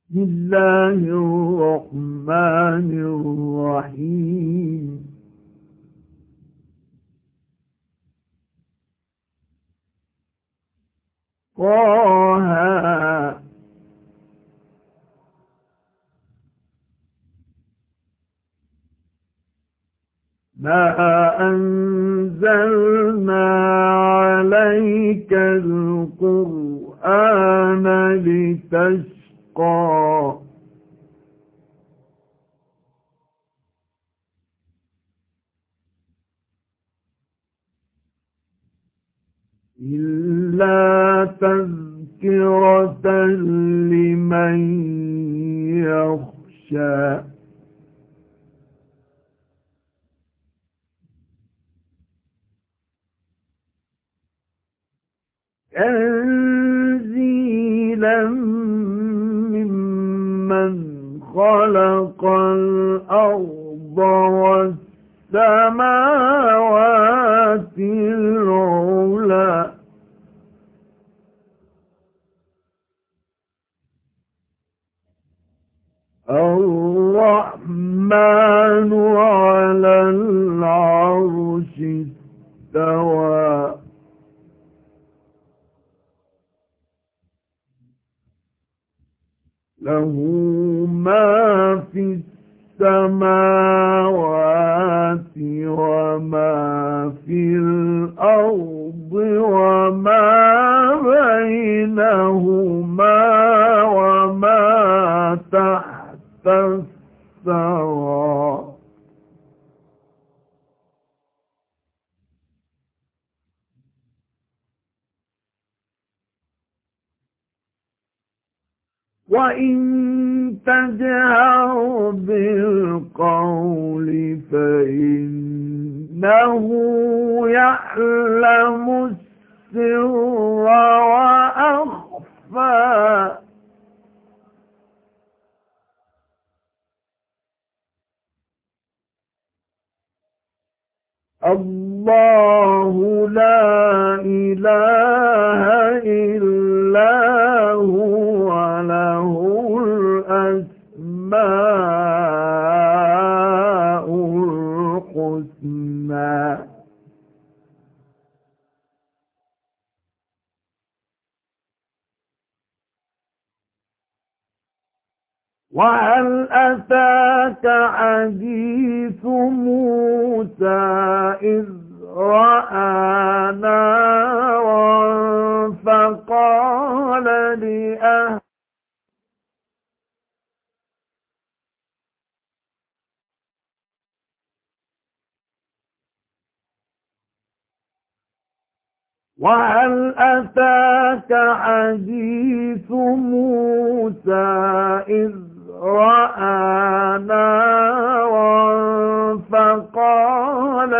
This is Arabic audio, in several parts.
بسم الله الرحمن الرحيم طه ما أنزلنا عليك القرآن لتشقى إلا تذكرة لمن يخشى تنزيلا ممن خلق الأرض والسماوات العلى الرحمن على العرش استوى له ما في السماوات وما في الأرض وما بينهما وما تحت الثرى وإن تجهر بالقول فإنه يعلم السر وأخفى الله لا إله إلا هو له الأسماء الحسنى وهل أتاك حديث موسى إذ رأى نارا فقال لأهله وهل أتاك حديث موسى إذ رأى نارا فقال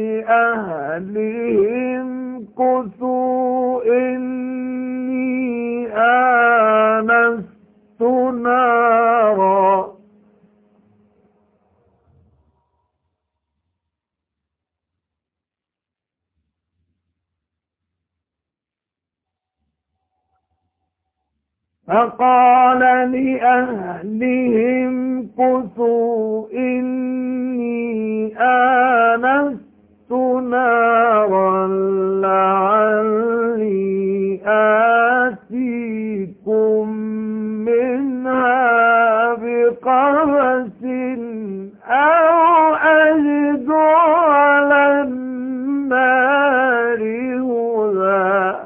لأهلهم كثوا إني آنست نارا فقال لأهلهم كثوا إني آنست نارا لعلي آتيكم منها بقبس أو أجد على النار هدى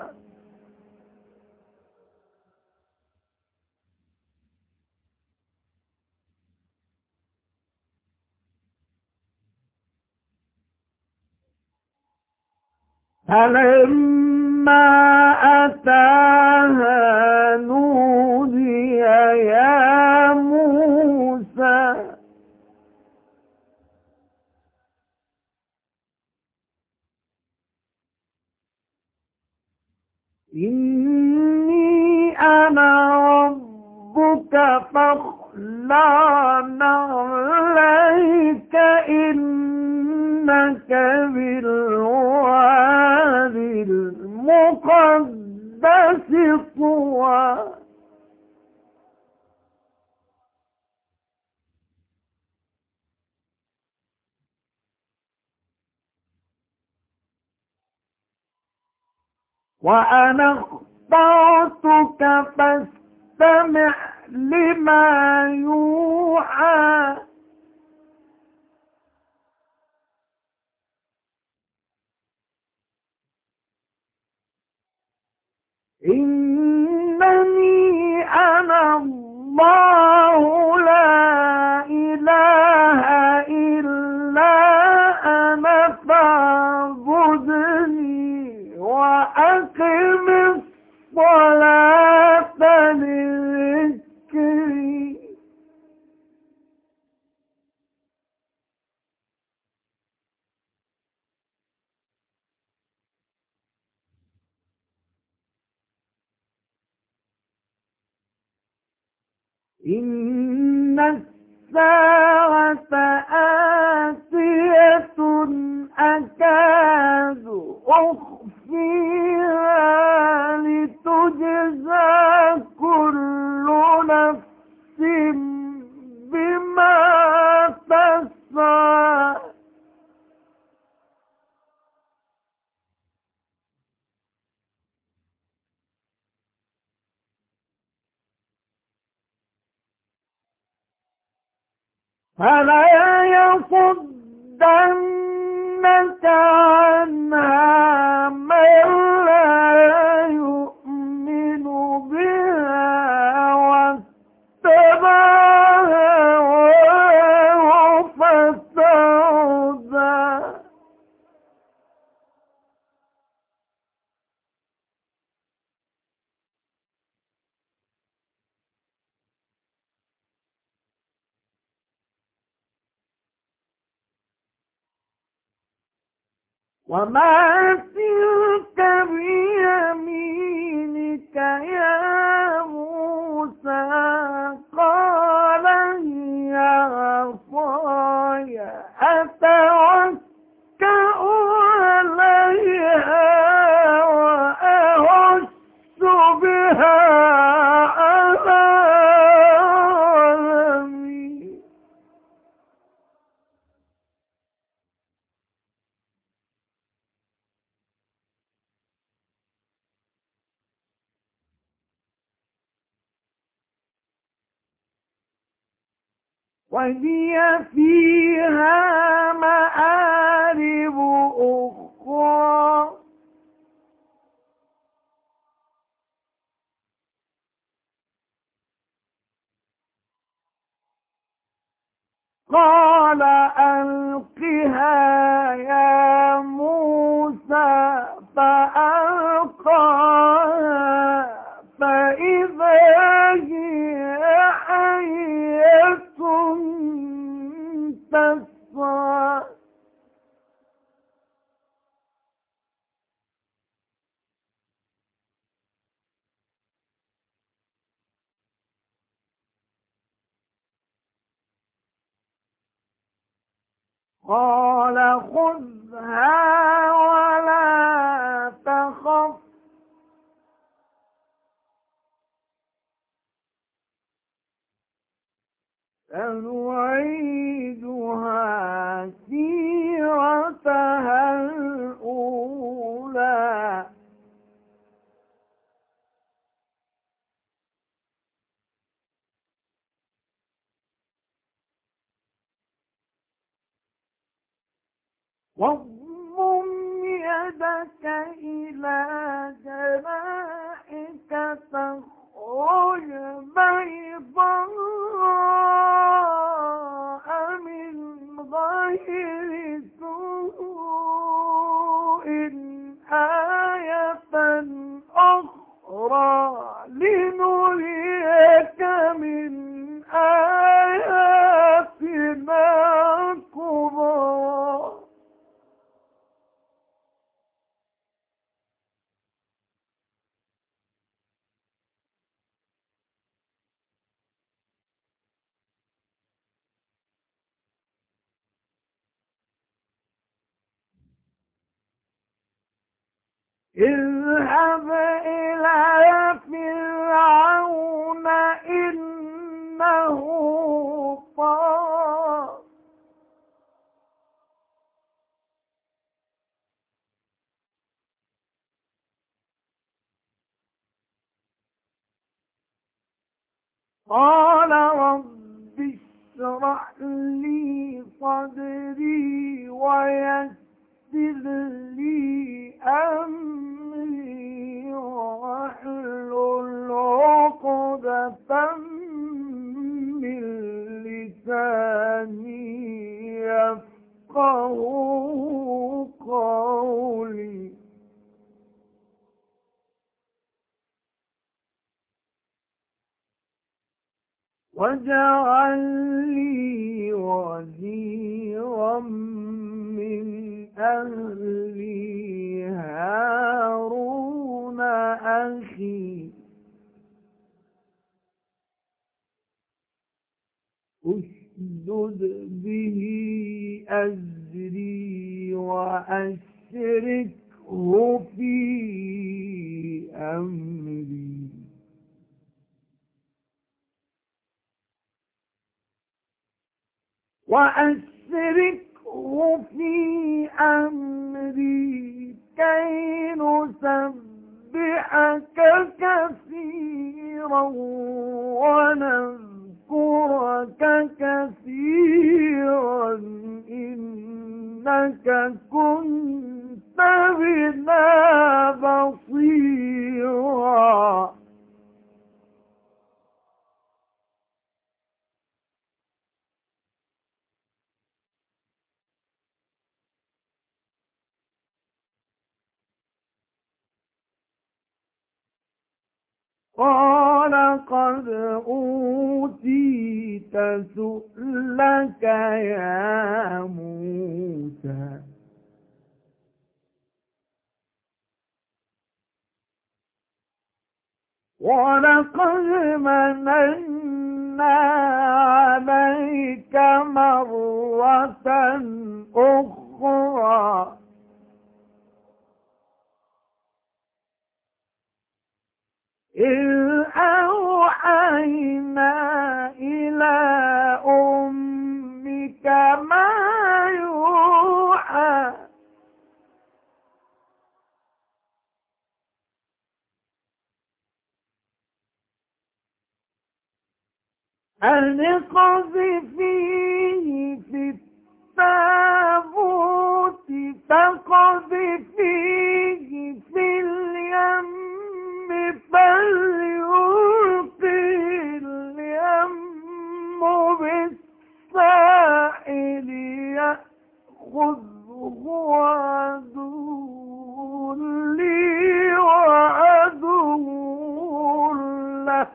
فلما أتاها نودي يا موسى إني أنا ربك فاخلع عليك إنك بالوادي المقدس طوى وأنا اخترتك فاستمع لما يوحى إنني أنا الله لا إله إلا أنا فاعبدني وأقم الصلاة لذكري إن الساعة آتية أكاد أخفيها لتجزى كل نفس بما تسعى فلا يصدنك عنها من لا يؤمن بها واتبع هواه فتردى وما تلك بيمينك يا موسى قال هي عصاي أتوكأ عليها وأهش بها على غنمي وهي فيها مآرب أخرى قال ألقها يا موسى فألقاها فإذا هي حية تسعى قال خذها ولا تخف سنعيدها سيرتها الأولى واضم يدك إلى جناحك تخرج بيضاء من غير سوء آية أخرى لنريك من آياتنا الكبرى اذهب إلى فرعون إنه طغى قال رب اشرح لي صدري ويسر لي أمري واحلل عقدة من لساني يفقهوا قولي. واجعل لي وزيرا من أهلي هارون أخي أشدد به أزري وأشركه في أمري كي نسبحك كثيرا ونذكرك كثيرا إنك كنت بنا بصيرا. قال قد أوتيت سؤلك يا موسى ولقد مننا عليك مرة أخرى إذ أوحينا إلى أمك ما يوحى أن اقذفيه في التابوت فاقذفيه في اليم فليلقه اليم بالساحل يأخذه عدو لي وعدو له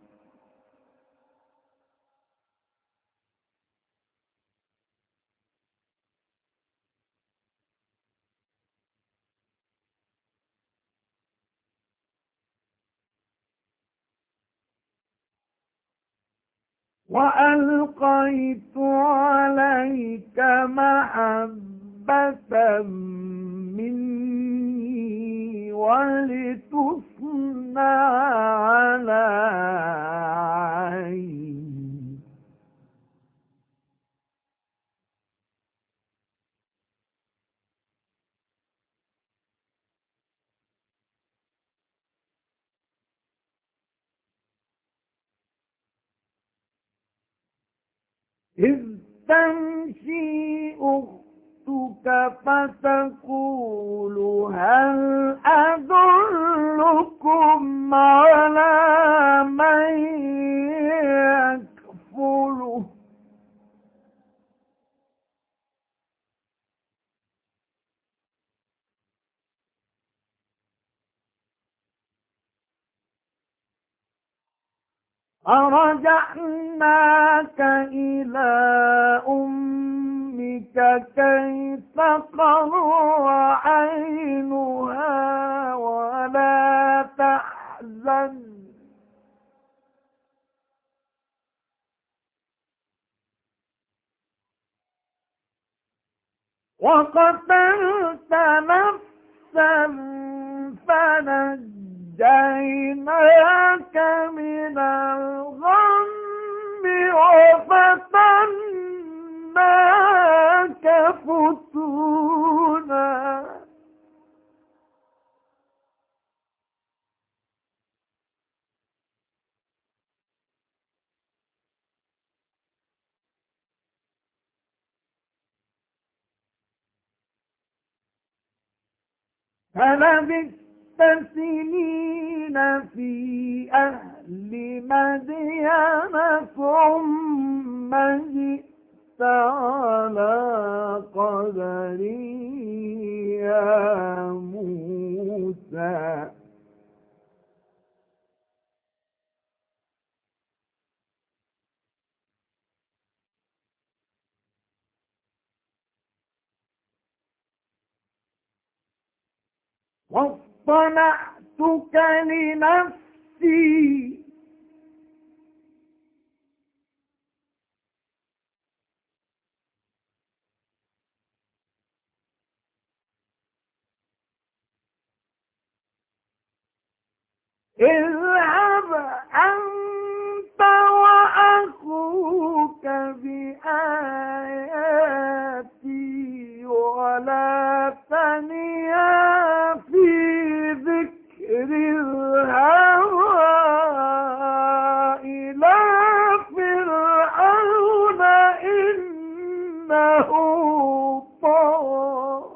وألقيت عليك محبة مني ولتصنع على عيني إذ تمشي أختك فتقول هل أدلكم على من يكفله فرجعناك إلى أمك كي تقر عينها ولا تحزن وقتلت نفسا فنجيناك من الغم وفتناك فتونا فلبثت سنين في أهل مدين ثم جئت على قدري يا موسى. واصطنعتك لنفسي اذهب أنت وأخوك بآياتي ولا تنيا في ذكر الهوى إلى فرعون إنه طغى.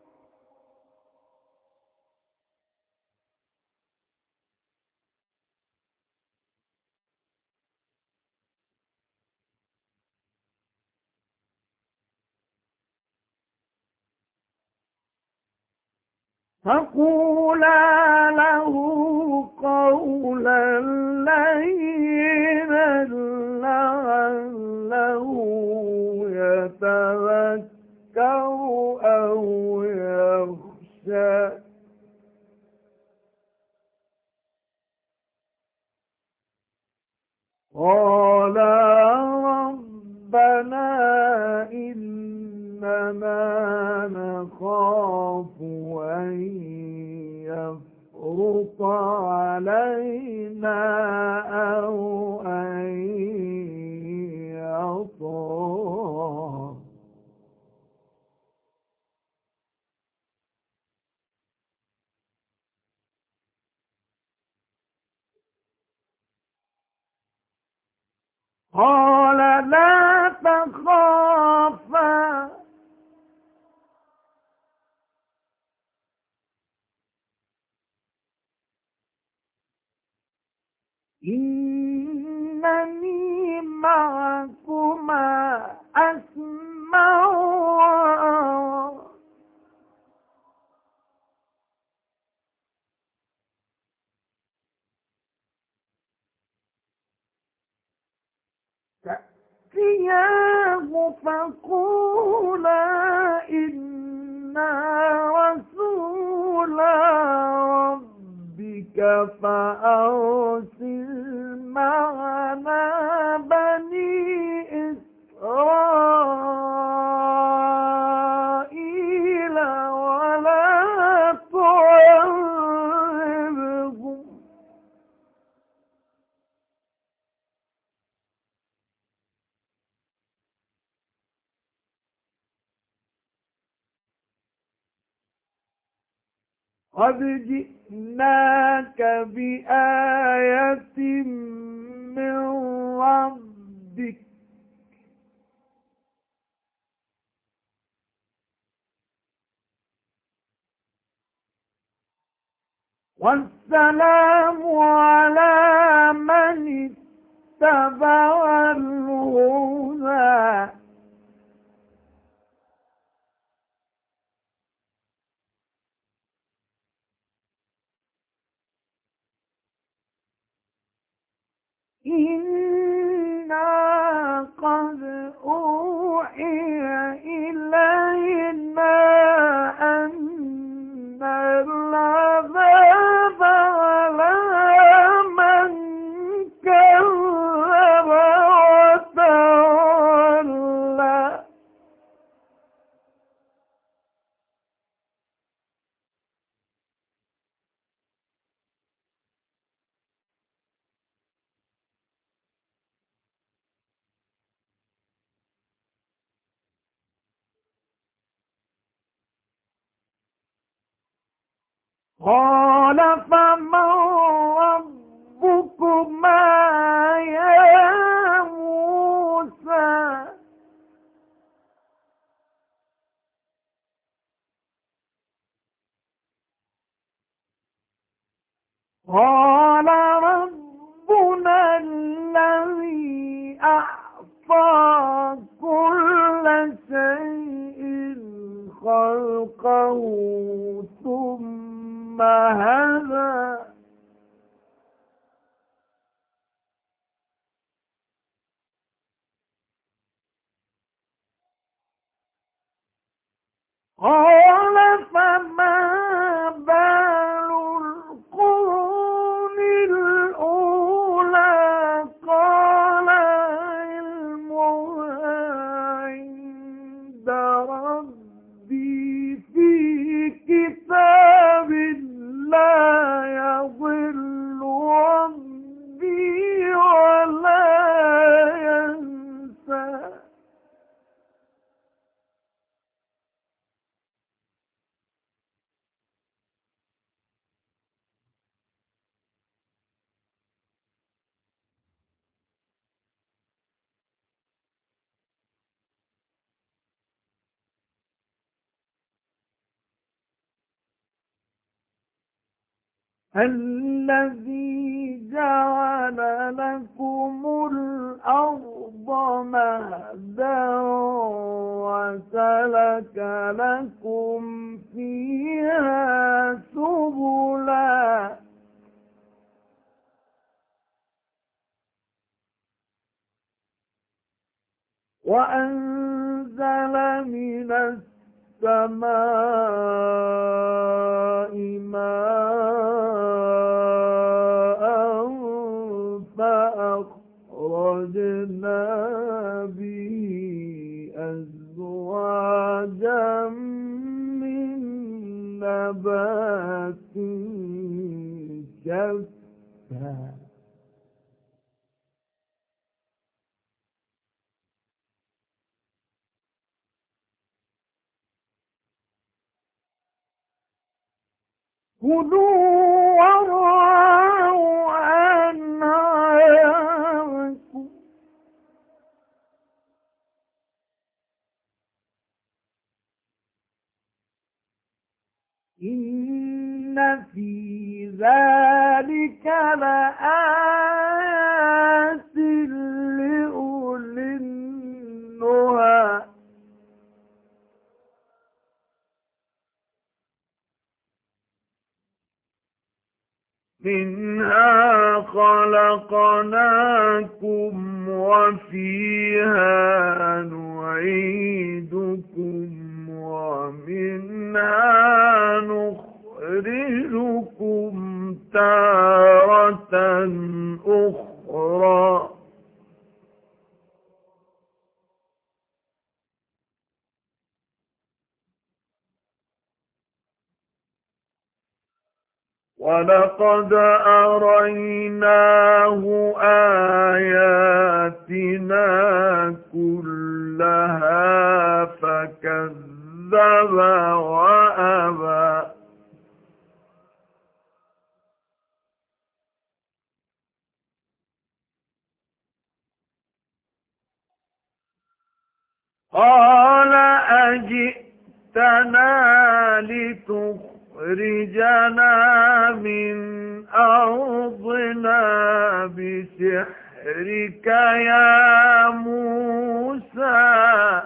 فقولا له قولا لينا لعله يتذكر أو يخشى. قالا ربنا إننا نخاف أن يفرط علينا أو أن يطغى. قال لا تخافا إنني معكما أسمع وأرى. فأتياه فقولا إنا رسولا ربك فأرسل معنا بني إسرائيل ولا تعذبهم قد جئناك بآية من ربك والسلام على من اتبع الهدى. إنا قد أوحي إلينا أن العذاب على من كذب وتولى. قال فمن ربكما يا موسى. قال فما بال القرون الأولى قال علمها عند ربي في كتاب لا يضل ربي ولا ينسى. الذي جعل لكم الأرض مهدا وسلك لكم فيها سبلا وأنزل من السماء ماء فأخرجنا به أزواجا من نبات شتى كلوا وارعوا أنعامكم إن في ذلك لآيات لأولي النهى. منها خلقناكم وفيها نعيدكم ومنها نخرجكم تارة أخرى. ولقد أريناه آياتنا كلها فكذب وأبى. قال أجئتنا لتخرجنا من أرضنا بسحرك يا موسى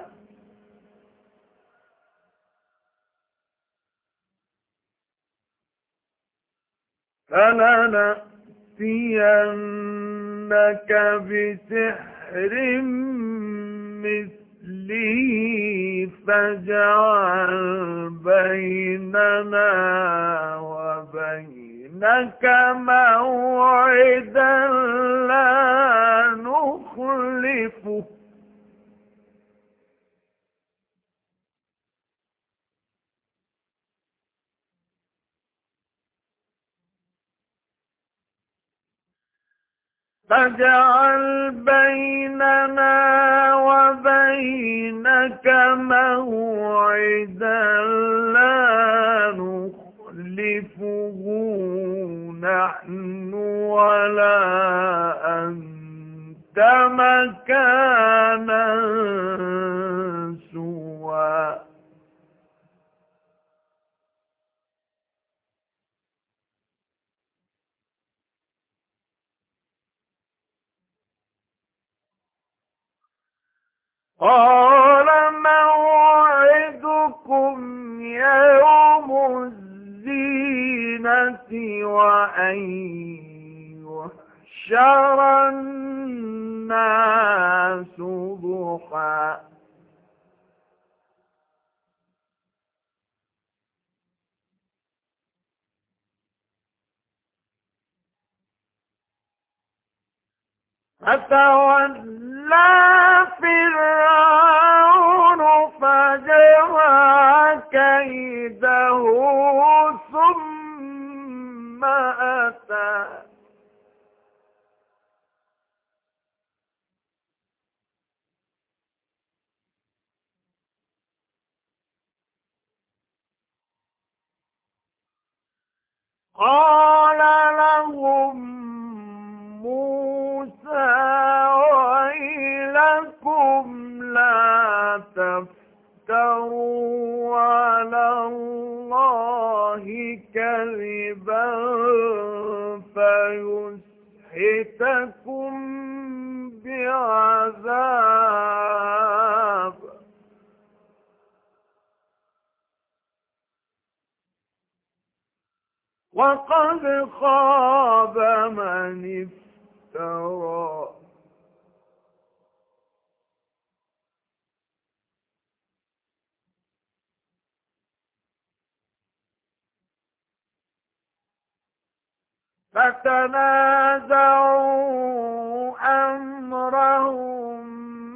فلنأتينك بسحر مثله فاجعل بيننا وبينك موعدا لا نخلفه فاجعل بيننا وبينك موعدا لا نخلفه نحن ولا أنت مكانا سوى. قال موعدكم يوم الزينة وأن يحشر الناس ضحى فتولى فرعون فجمع كيده ثم أتى قال لهم موسى ويلكم لا تفتروا على الله كذبا فيسحتكم بعذاب وقد خاب من افترى فتنازعوا أمرهم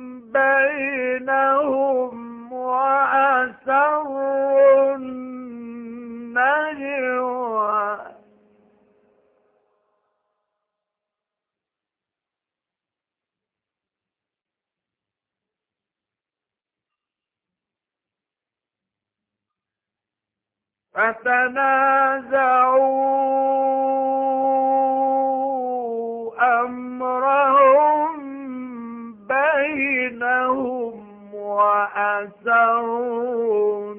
بينهم وأسروا النجوى فتنازعوا أمرهم بينهم وأسروا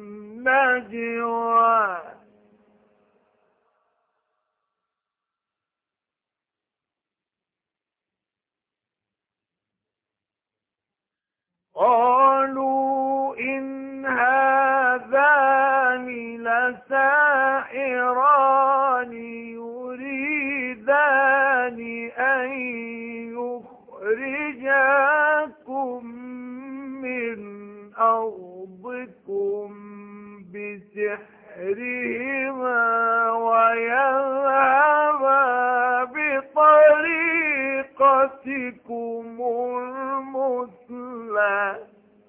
النجوى قالوا إن هذان لساحران يريدان أن يخرجاكم من أرضكم بسحرهما ويذهبا بطريقتكم المثلى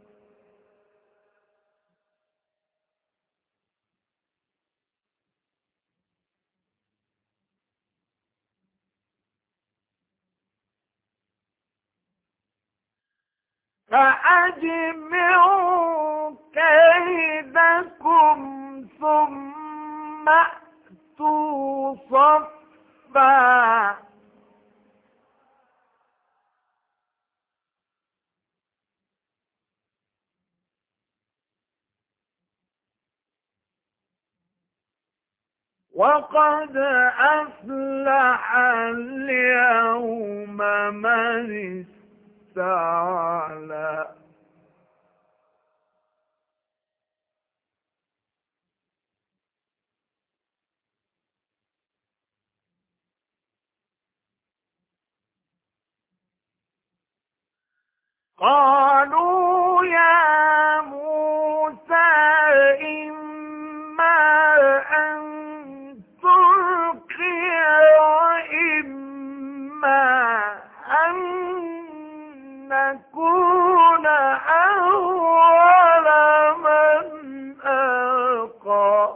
فأجمعوا كيدكم ثم أتوا صفا وقد أفلح اليوم من استعلى قالوا يا موسى إما أن تلقي وإما أن نكون أول من ألقى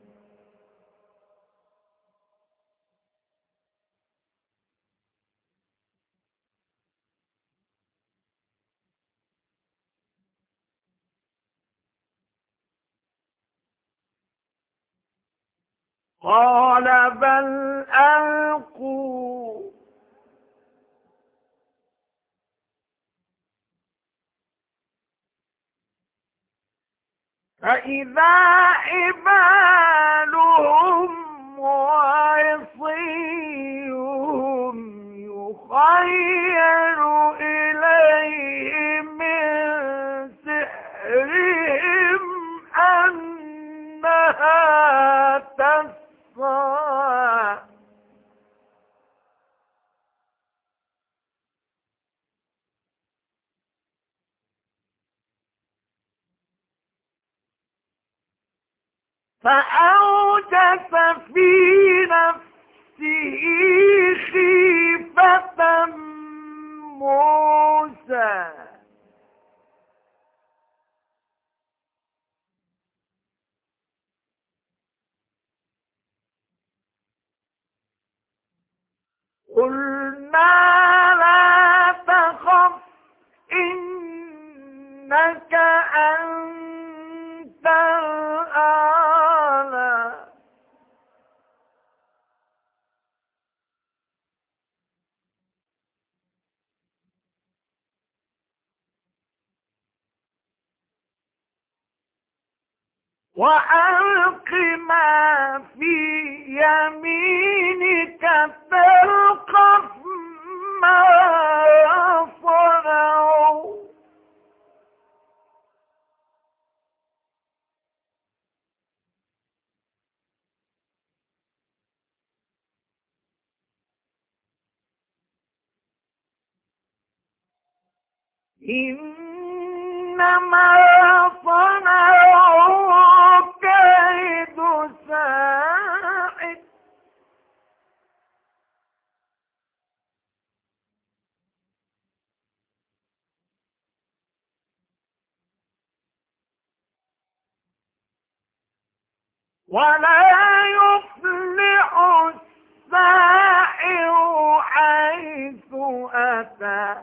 قال بل ألقوا فإذا حبالهم وعصيهم يخيل إليه من سحرهم أنها تسعى فأوجس في نفسه خيفة قلنا لا تخف إنك أنت الأعلى وألق ما في يمينك تلقف ما صنعوا إنما صنعوا كيد ساحر ولا يفلح الساحر حيث أتى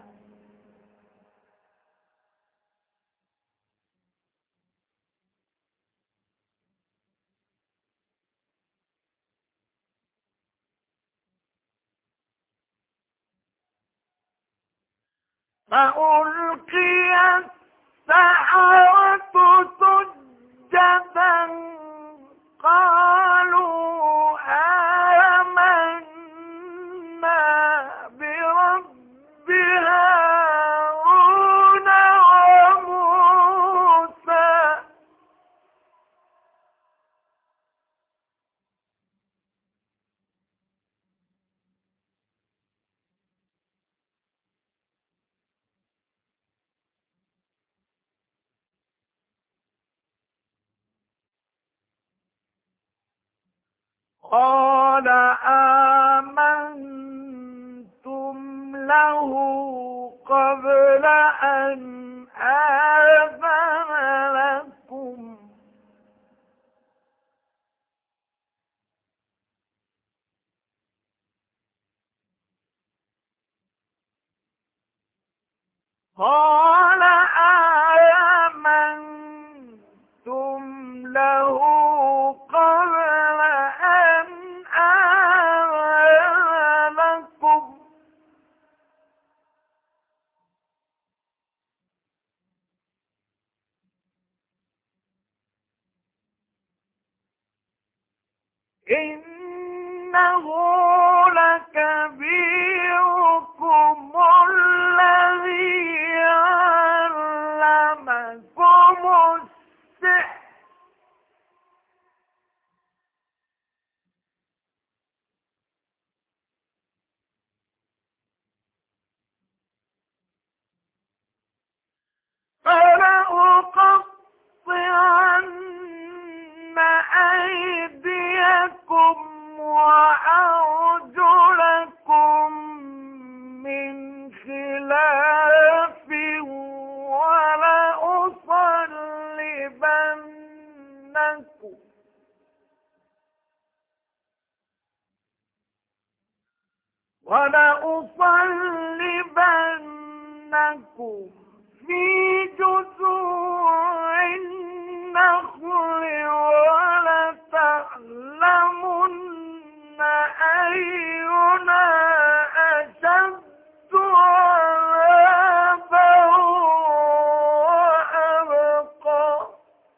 فألقي السحرة سجدا قالوا آمنا برب هارون وموسى قال آمنتم له قبل أن آذن لكم قال آمنتم له قبل أن آذن لكم إنه لكبيركم الذي علمكم السحر فلأقطعن أيديكم وأرجلكم من خلاف ولأصلبنكم في جذوع النخل ولتعلمن أينا أشد عذابا وأبقى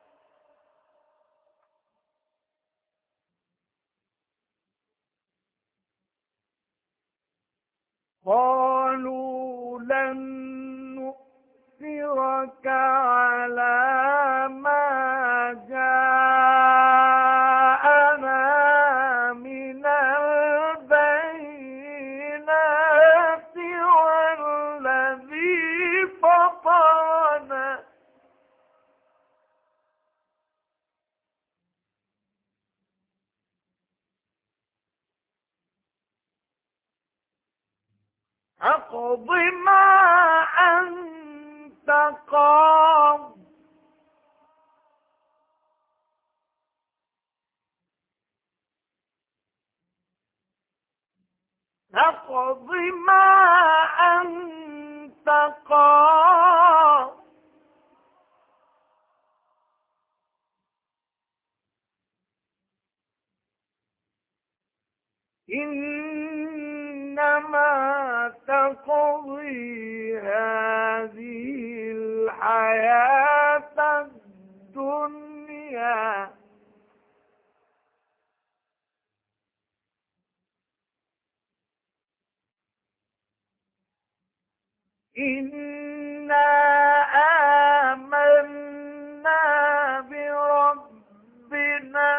قالوا لن نؤثرك على ما جاءنا من البينات والذي فطرنا أقض ما أنت استقام اقض ما أنت قاض إنما تقضي هذه الحياة الدنيا إنا آمنا بربنا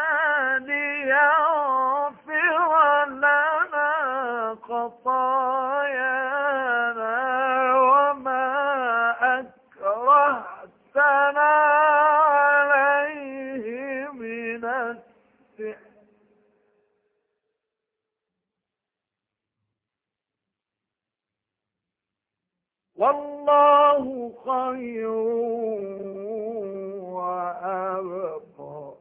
ليغفر لنا خطايانا وما أكرهتنا عليه من السحر والله خير وأبقى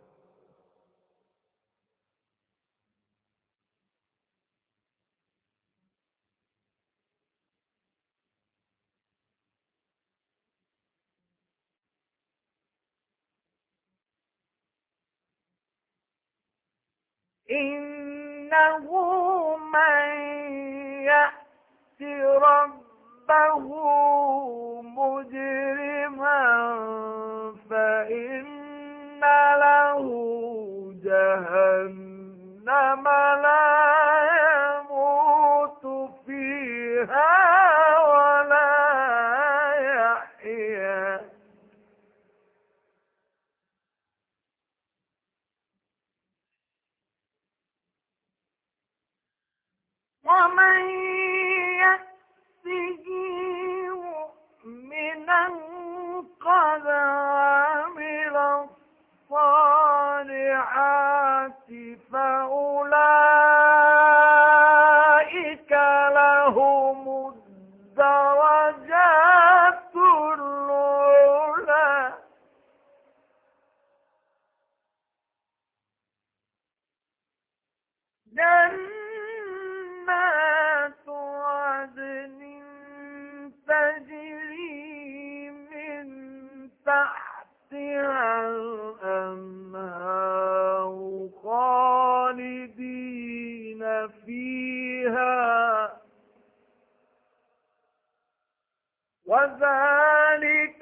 إنه من يأت ربه مجرما فإن له جهنم لا يموت فيها ولا يحيا ومن يأته مؤمنا قد عمل الصالحات فأولئك لهم الدرجات العلى جنات عدن تجري من تحتها الأنهار خالدين فيها وذلك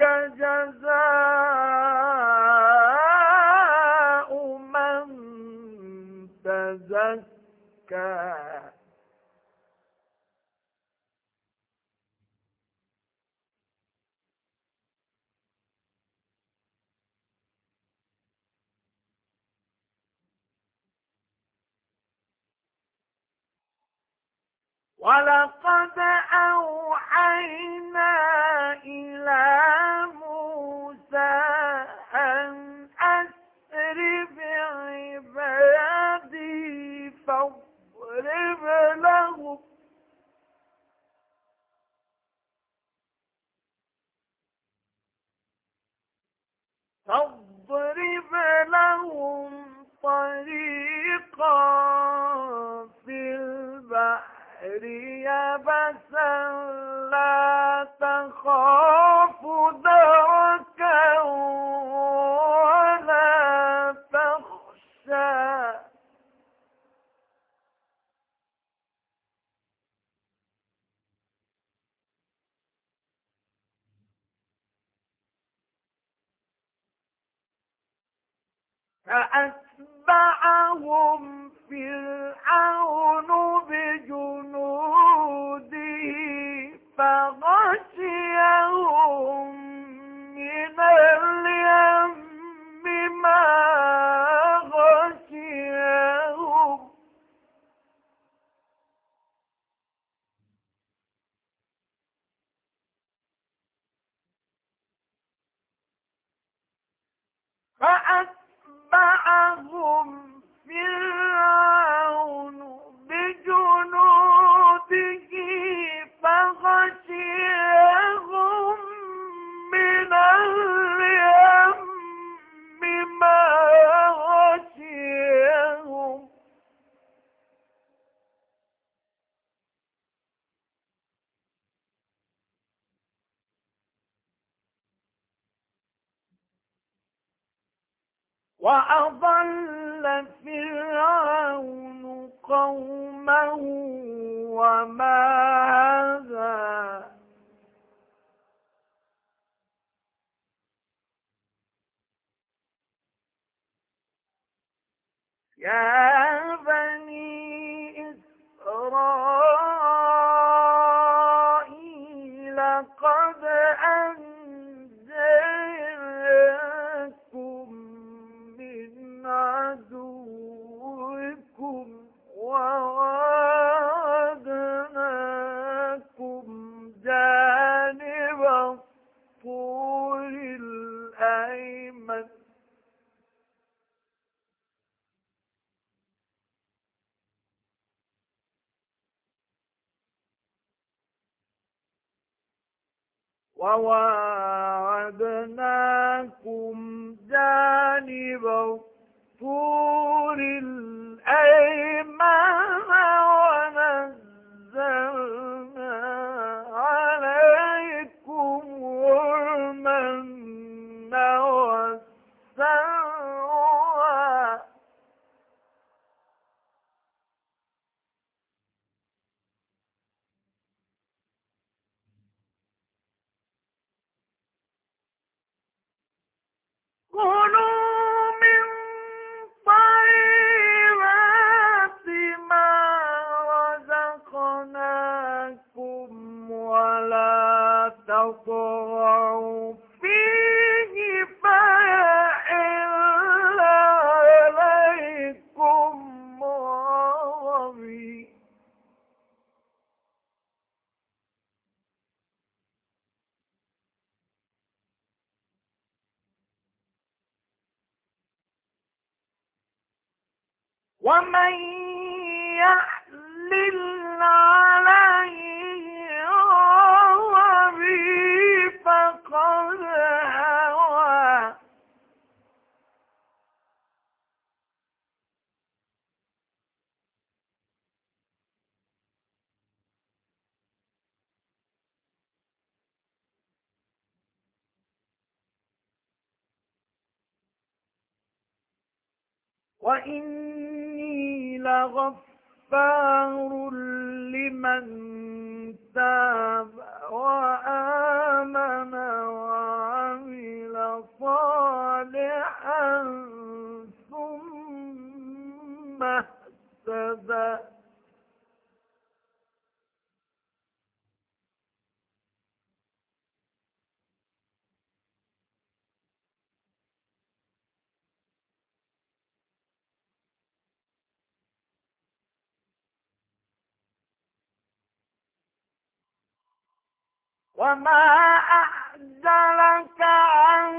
جزاء من تزكى ولقد أوحينا إلى موسى أن أسر بعبادي فاضرب لهم طريقا في البحر يبسا لا تخاف دركا ولا تخشى فأتبعهم فرعون بجنوده فغشيهم من اليم ما غشيهم فأتبعهم فرعون بجنوده فغشيهم وأضل فرعون قومه وما هدى يا بني إسرائيل قد أنجيناكم من عدوكم وواعدناكم جانب الطور الأيمن الطور الأيمن ونزلنا عليكم المن والسلوى كلوا من طيبات ما رزقناكم ولا تطغوا فيه فيحل عليكم غضبي ومن يحلل عليه غضبي فقد هوى وإني لغفار لمن تاب وآمن وعمل صالحا ثم اهتدى وما أعجلك عن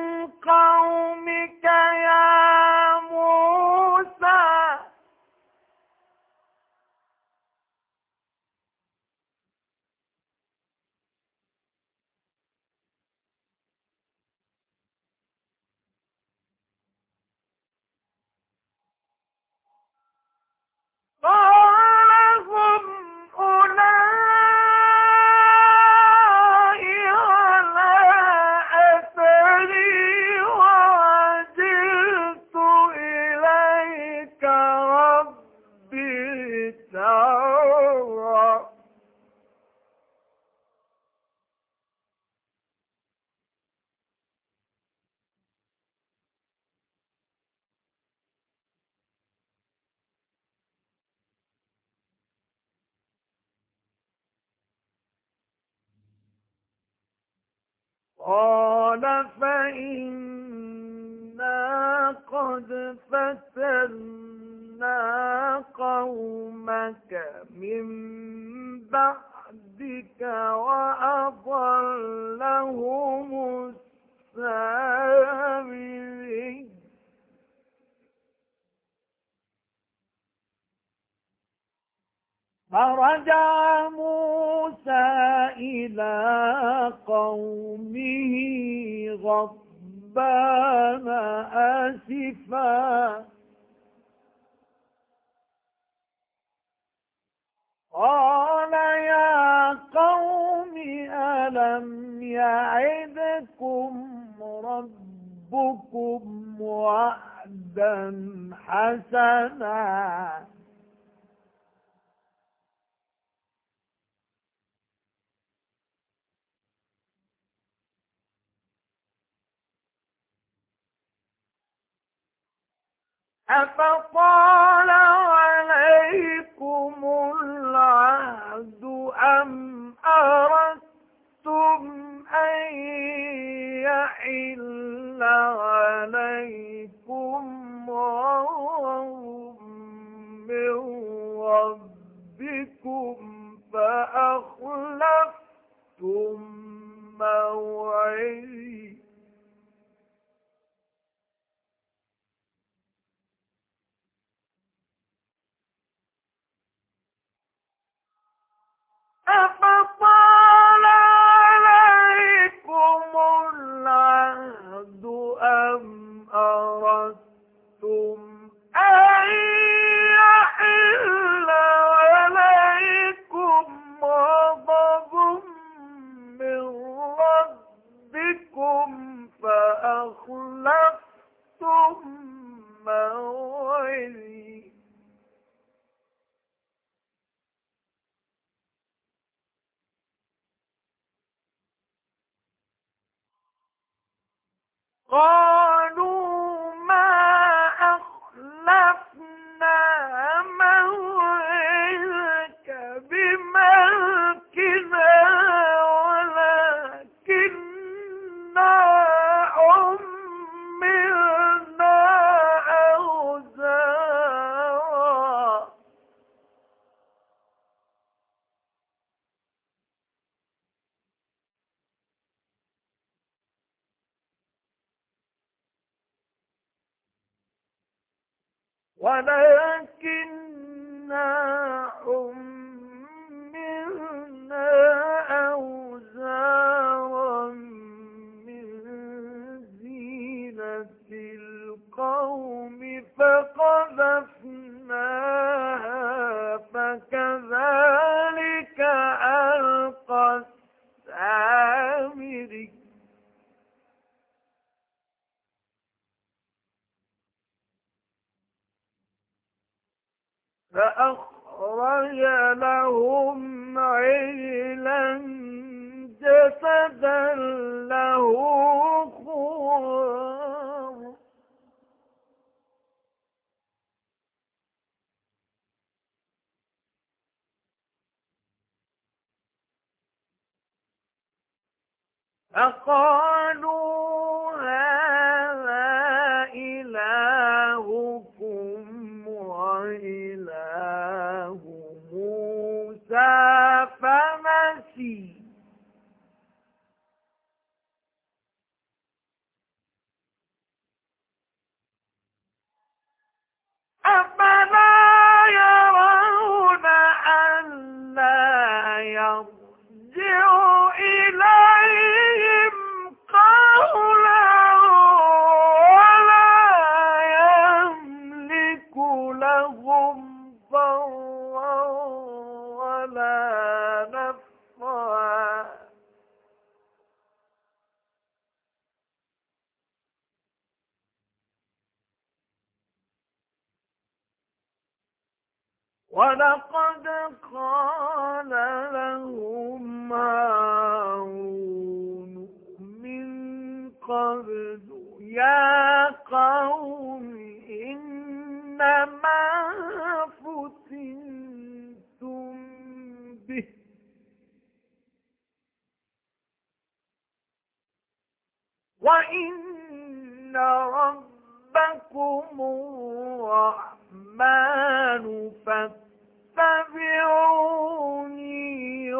قومك يا موسى قال هم أولئك على أثري وعجلت إليك ربي ترضى قال فإنا قد فتنا قومك من بعدك وأضلهم السامرين فرجع موسى إلى قومه غضبان آسفا قال يا قوم ألم يعدكم ربكم وعدا قرضا حسنا أفطال عليكم العهد أم أردتم أن يحل عليكم غضب من ربكم فأخلفتم موعدي أفطال عليكم العهد أم أردتم أن يحل عليكم غضب من ربكم فأخلفتم موعدي قالوا ما أخلفنا موعدك بملكنا ولكننا حملنا أوزارا أوزارا من زينة القوم فقذفناها فكذلك ألقى السامري فأخرج لهم عجلا جسدا له خوار فقالوا هذا إلهكم وإله موسى فنسي أفلا يرون ألا يرجع إليهم قولا ولا يملك لهم ضرا ولا نفعا ولقد قال لهم هارون من قبل يا قوم إنما فتنتم به وإن ربكم الرحمن فاتبعوني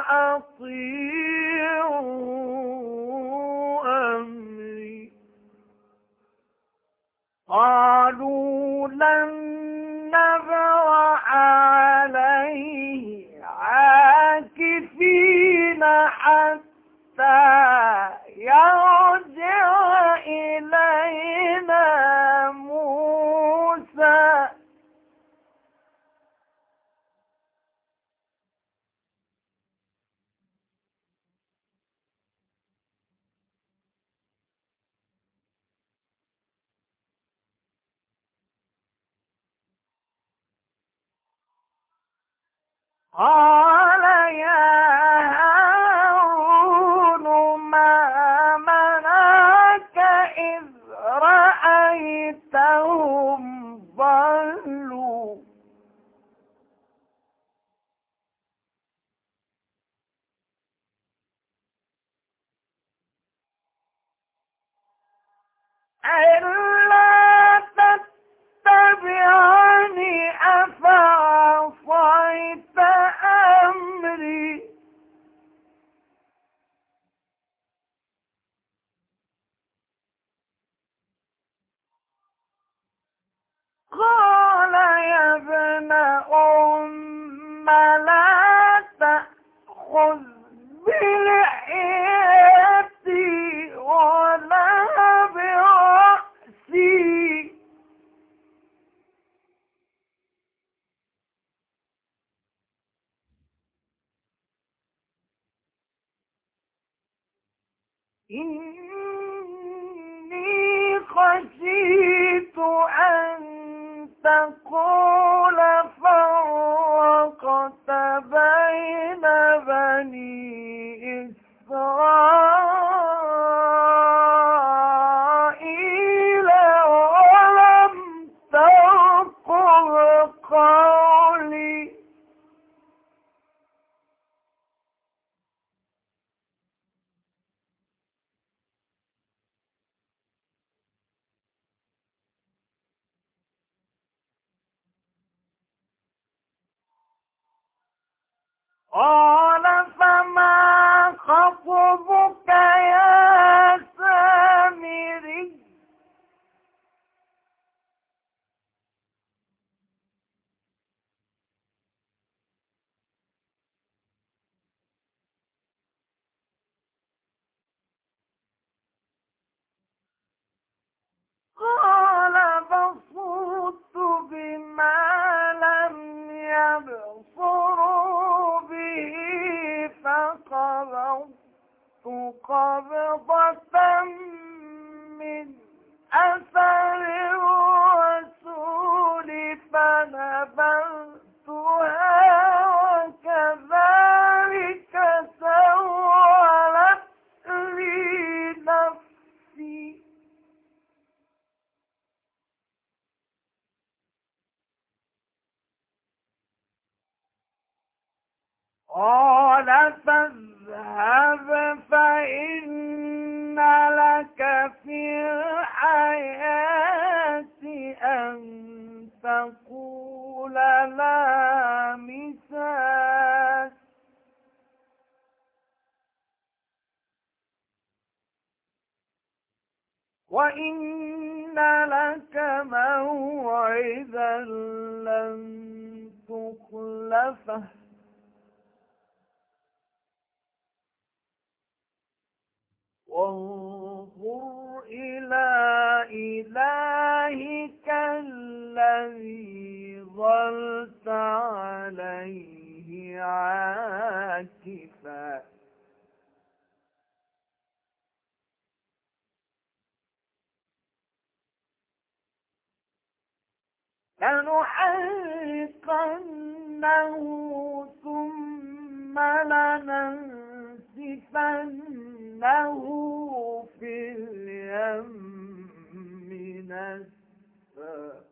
وأطيعوا أمري قالوا لن نبرح عليه عاكفين حتى يرجع إلينا موسى قال يا هارون ما منعك إذ رأيتهم ضلوا ألا تتبعني أفعصيت أمري قال يا ابن أم لا تأخذ بلحيتي ولا برأسي إني خشيت أن تقول فرقت بين بني إسرائيل ولم ترقب قولي قال فما خطبك يا سامري قال بصرت بما لم يبصروا به فقبضت قبضة من أثر الرسول فنبذتها وكذلك سولت لي نفسي قال فاذهب فإن لك في الحياة أن تقول لا مساس وإن لك موعدا لن تخلفه وانظر إلى إلهك الذي ظلت عليه عاكفا لنحرقنه ثم لننسفنه في اليم نسفا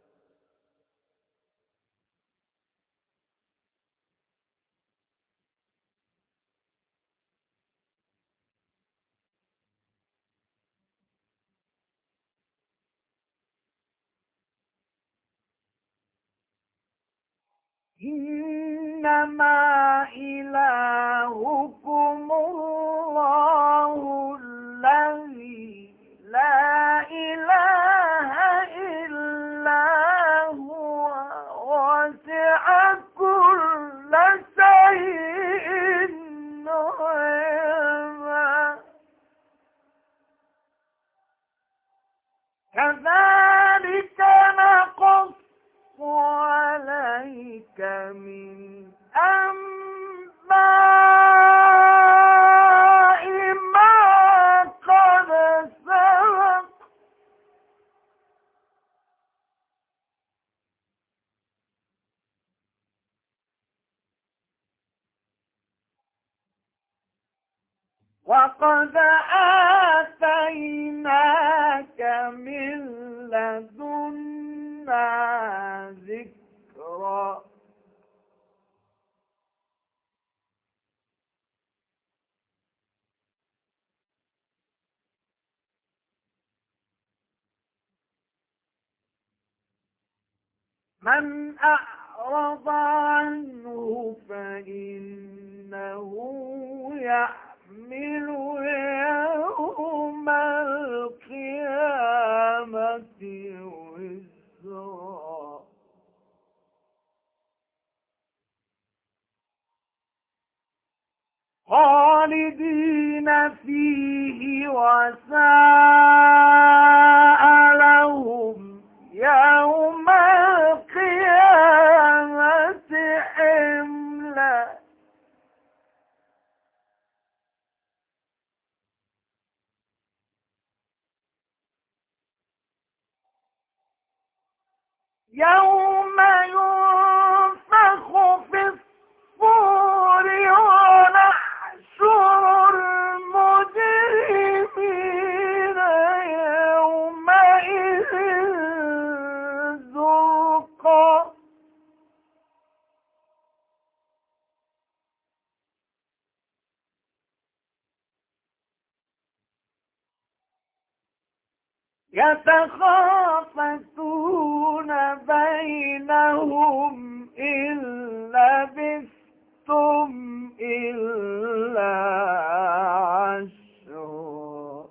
إنما إلهكم الله الذي لا إله إلا هو وسع كل شيء علما كذلك نقص عليك من أمر وقد آتيناك من لدنا ذكرا من أعرض عنه فإنه يحمل يوم القيامة وزرا خالدين فيه وساء لهم يوم القيامة حملا يوم ينفخ في الصور ونحشر المجرمين يومئذ زرقا يتخافتون بينهم إن لبثتم إلا عشرا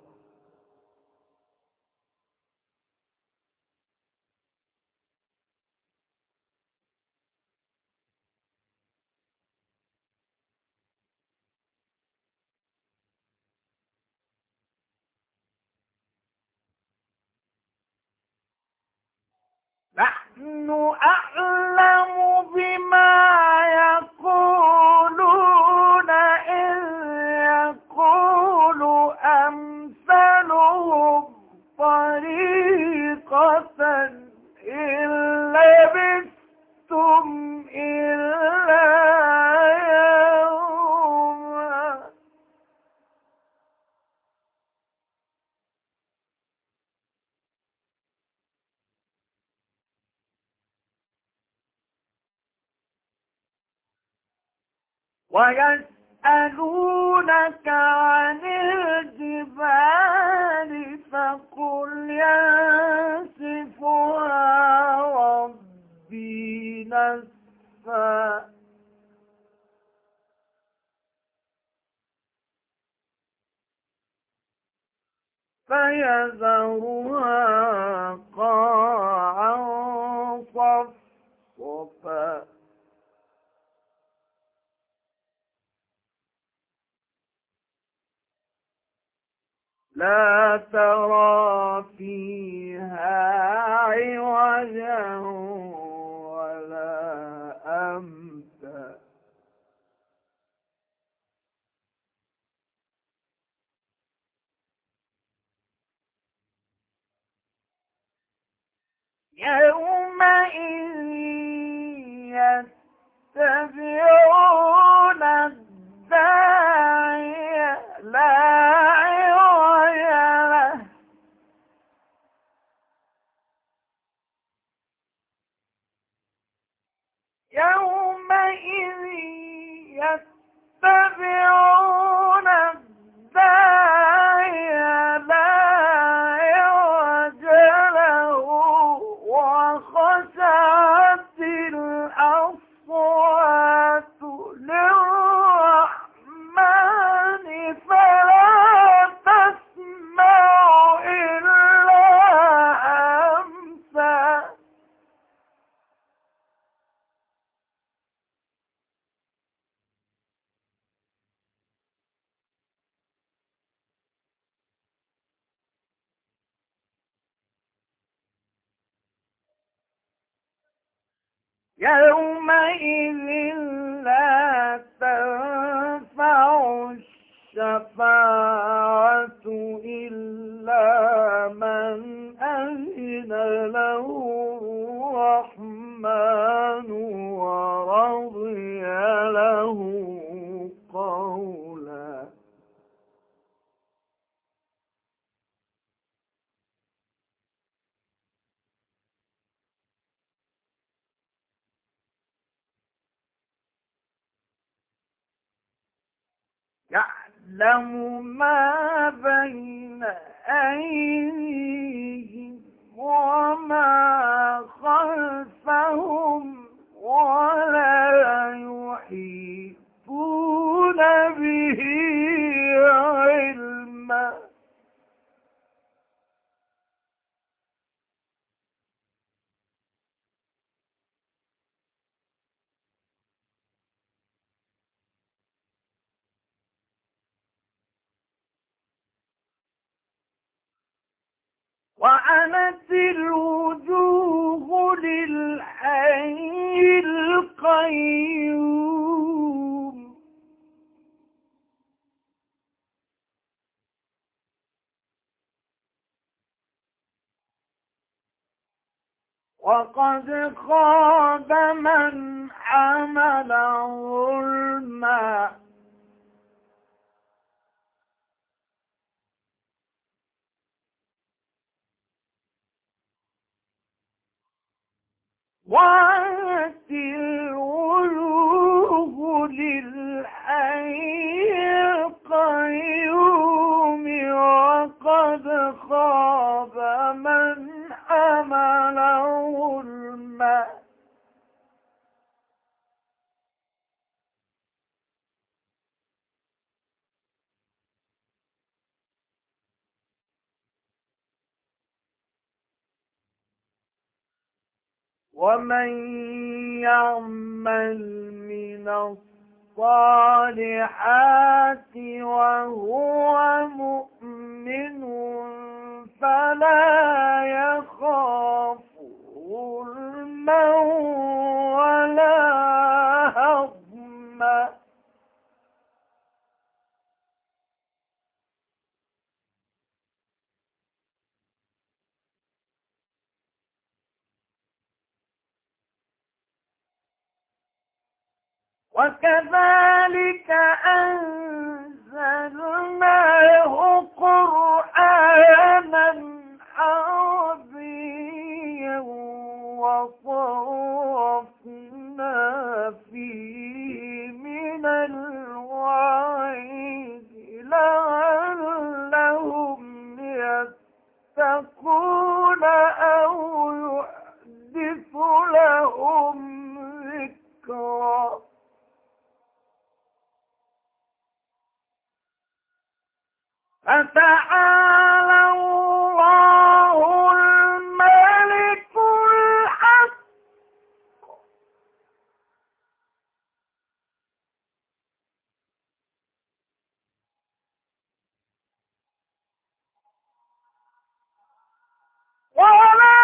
نحن أعلم بما يقولون إذ يقول أمثلهم طريقة إن لبثتم إلا يوما ويسألونك عن الجبال فقل ينسفها ربي نسفا فيذرها قاعا صفصفا لا ترى فيها عوجا ولا أمتا يومئذ يتبعون الداعي لا عوج له يومئذ يتبعون الداعي لا عوج له وخشعت الأصوات للرحمن فلا تسمع إلا همسا يومئذ لا تنفع الشفاعة إلا من أذن له الرحمن ورضي له قولا يعلم ما بين أيديهم وما خلفهم ولا يحيطون به علما. وعنت الوجوه للحي القيوم وقد خاب من حمل ظلما. وعنت الوجوه للحي القيوم وقد خاب من حمل ظلما. ومن يعمل من الصالحات وهو مؤمن فلا يخاف ظلما ولا هضما. وكذلك أنزلناه قرآنا عربيا وصرفنا فيه من الوعيد لعلهم يتقون أو يحدث لهم ذكرا. فتعالى الله الملك الحق ولا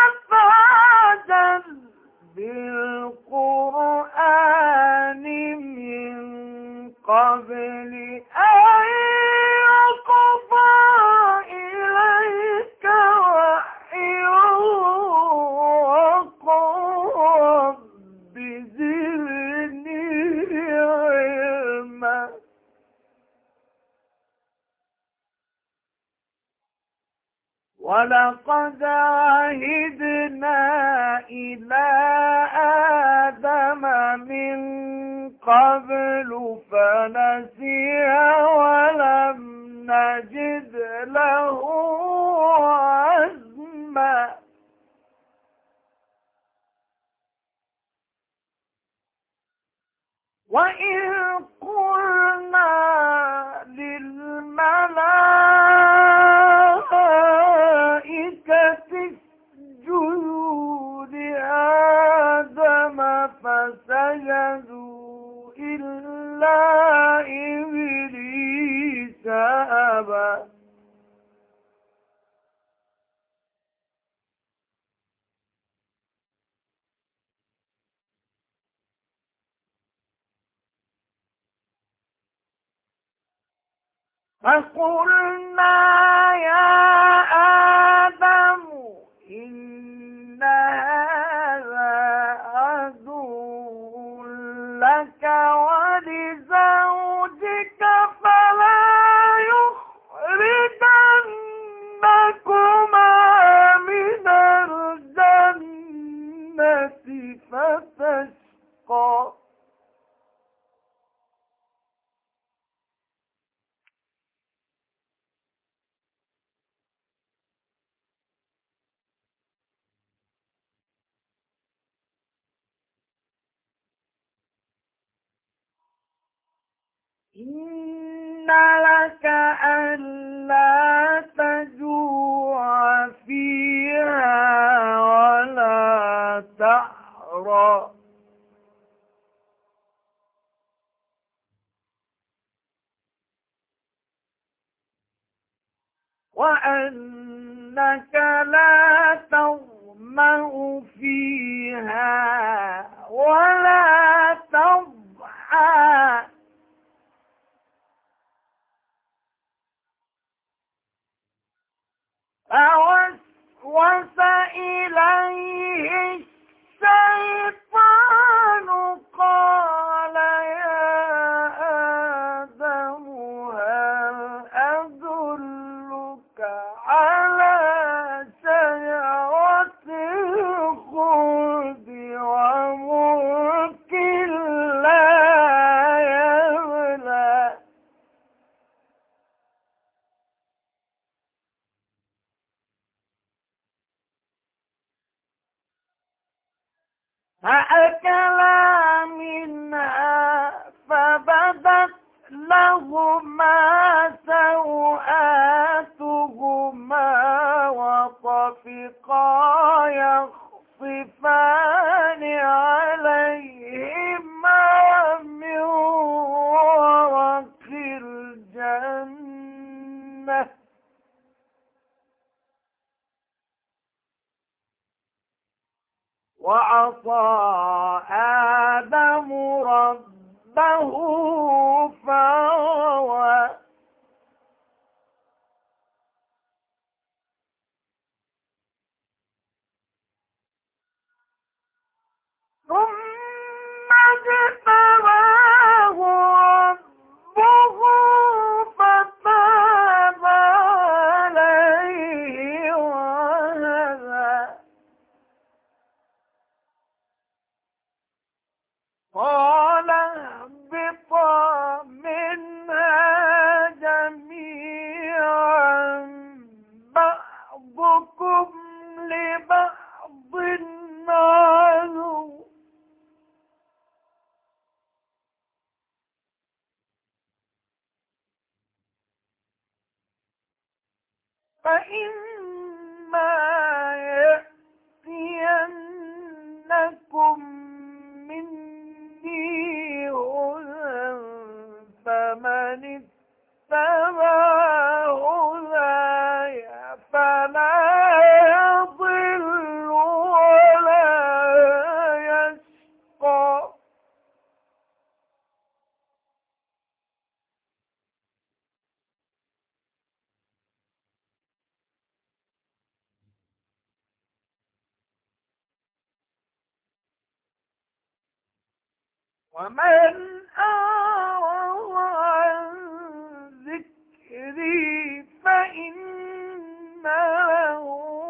تعجل بالقرآن من قبل أن يقضى إليك وحيه وقل رب زدني علما. ولقد عهدنا إلى آدم من قبل فنسي ولم نجد له عزما. وإذ قلنا للملائكة اسجدوا لآدم فسجدوا إلا إبليس أبى. فقلنا يا آدم إن هذا عدو لك ولزوجك فلا يخرجنكما من الجنة فتشقى. إن لك ألا تجوع فيها ولا تعرى وأنك لا تظمأ فيها ولا تضحى فوسوس إليه الشيطان قال يا آدم هل أدلك على شجرة الخلد وملك لا يبلى فأكلا منها فبدت لهما سوآتهما وطفقا يخصفان عليهما من ورق الجنة وعصى آدم ربه فغوى ثم اجتباه ربه فتاب عليه وهدى قال اهبطا منها جميعا بعضكم لبعض عدو فإما يأتينكم مني هدى فمن اتبع هداي فلا يضل ولا يشقى ومن أعرض عن ذكري فإن له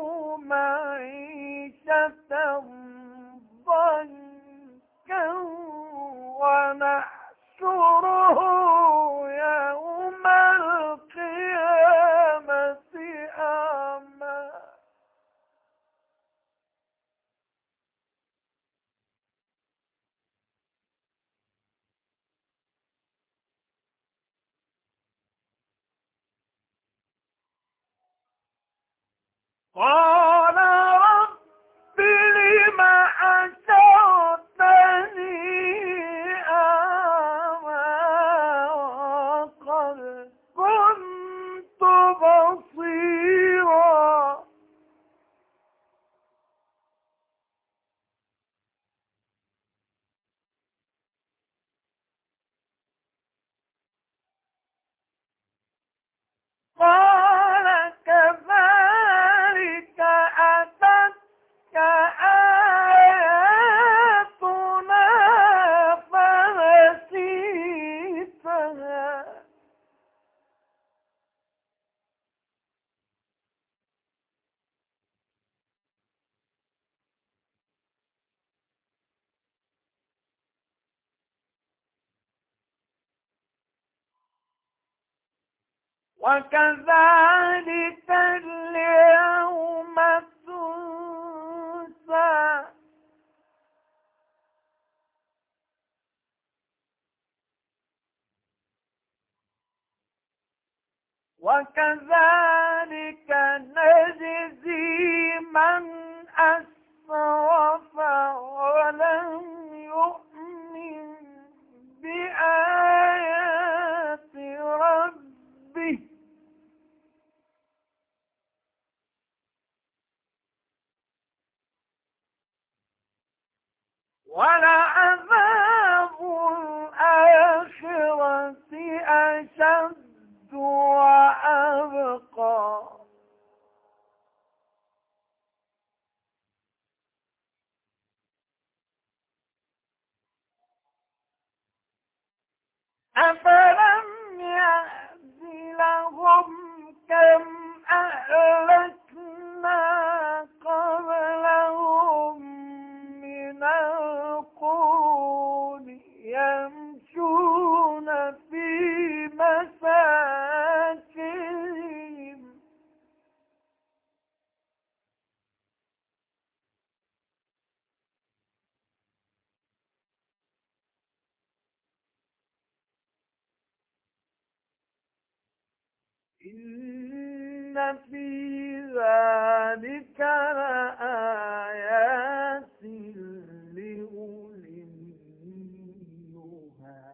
معيشة ضنكا ونحشره يوم القيامة أعمى قال رب لم حشرتني أعمى وقد كنت بصيرا قال كذلك أتتك آياتنا فنسيتها وكذلك اليوم تنسى وكذلك نجزي من أسرف ولم يؤمن بآيات ربه ولعذاب الآخرة أشد وأبقى أفلم يهد لهم كم أهلكنا قبلهم من القرون يمشون في مساكنهم إن في ذلك لآيات لأولي النهى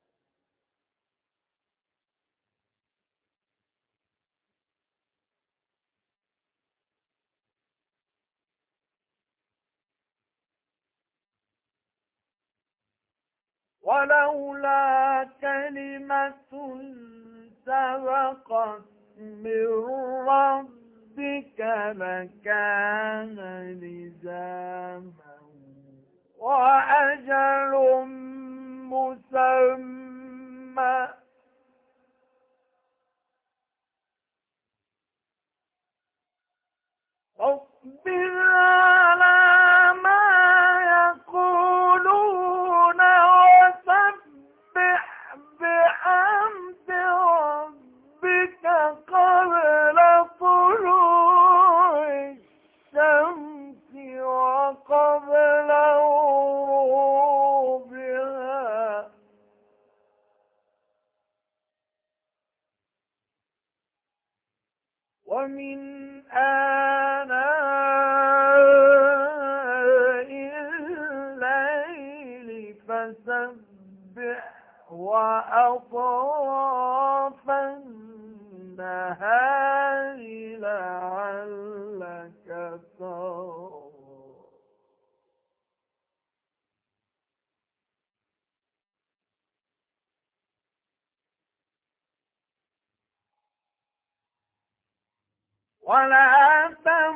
ولولا كلمة سبقت من ربك لكان لزاما وأجل مسمى اصبر على ما يقولون وسبح بحمد ربك قبل طلوع الشمس وقبل غروبها ومن آناء الليل فسبح وأطراف النهار لعلك ترضى ولا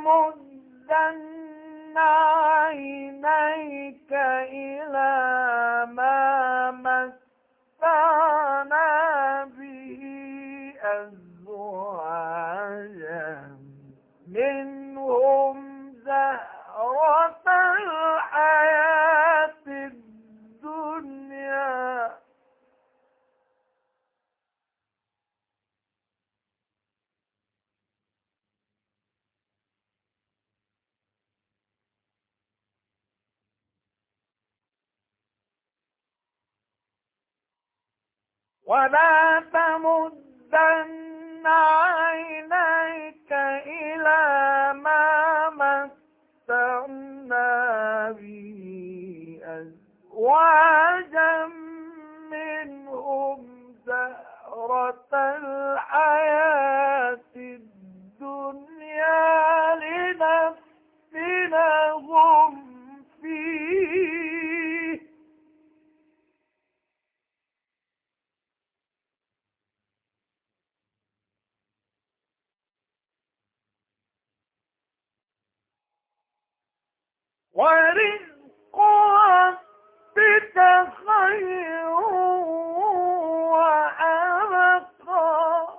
تمدن عينيك إلى ما متعنا به أزواجا منهم زهرة الحياة الدنيا ولا تمدن عينيك إلى ما متعنا به أزواجا منهم زهرة الحياة الدنيا لنفتنهم فيه ورزق ربك خير وأبقى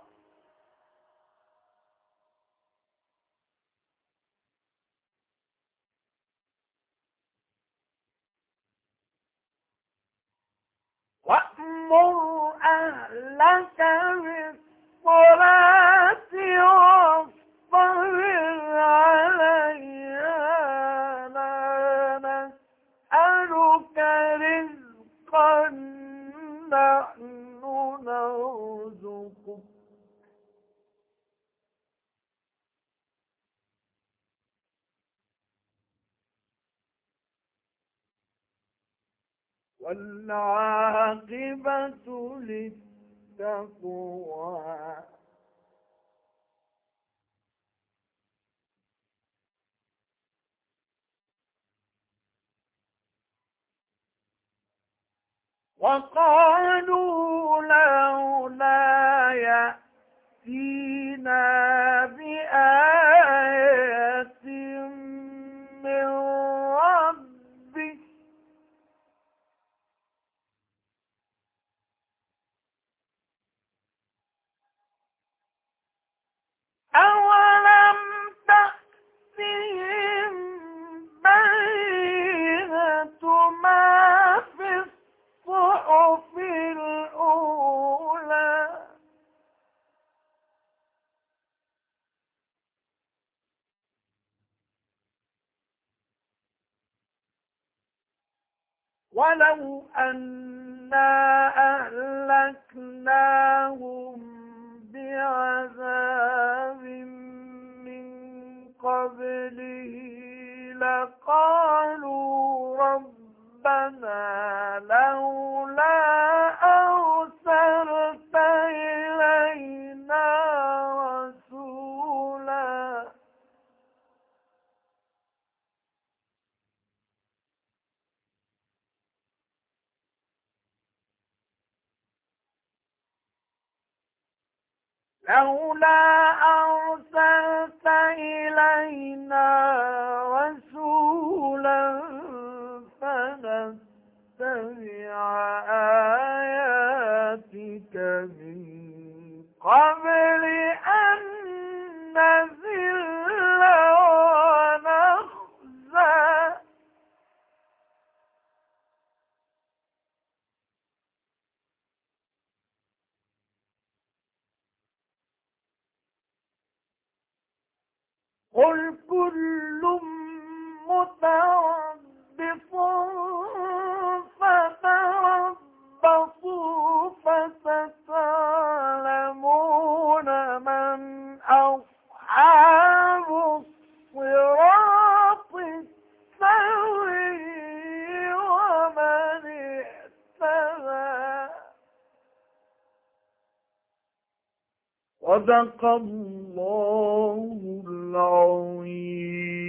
وأمر أهلك بالصلاة واصطبر عليها لا نسألك رزقا نحن نرزقك والعاقبة للتقوى. وقالوا لولا يأتينا بآية من ربه أولم تأتهم بينة ما في الصحف الأولى ولو أنا أهلكناهم بعذاب من قبله لقالوا ربنا لولا أرسلت إلينا رسولا فنتبع آياتك من قبل أن نذل ونخزى. قل كل متربص فتربصوا فستعلمون من أصحاب الصراط السوي ومن اهتدى. صدق الله العظيم.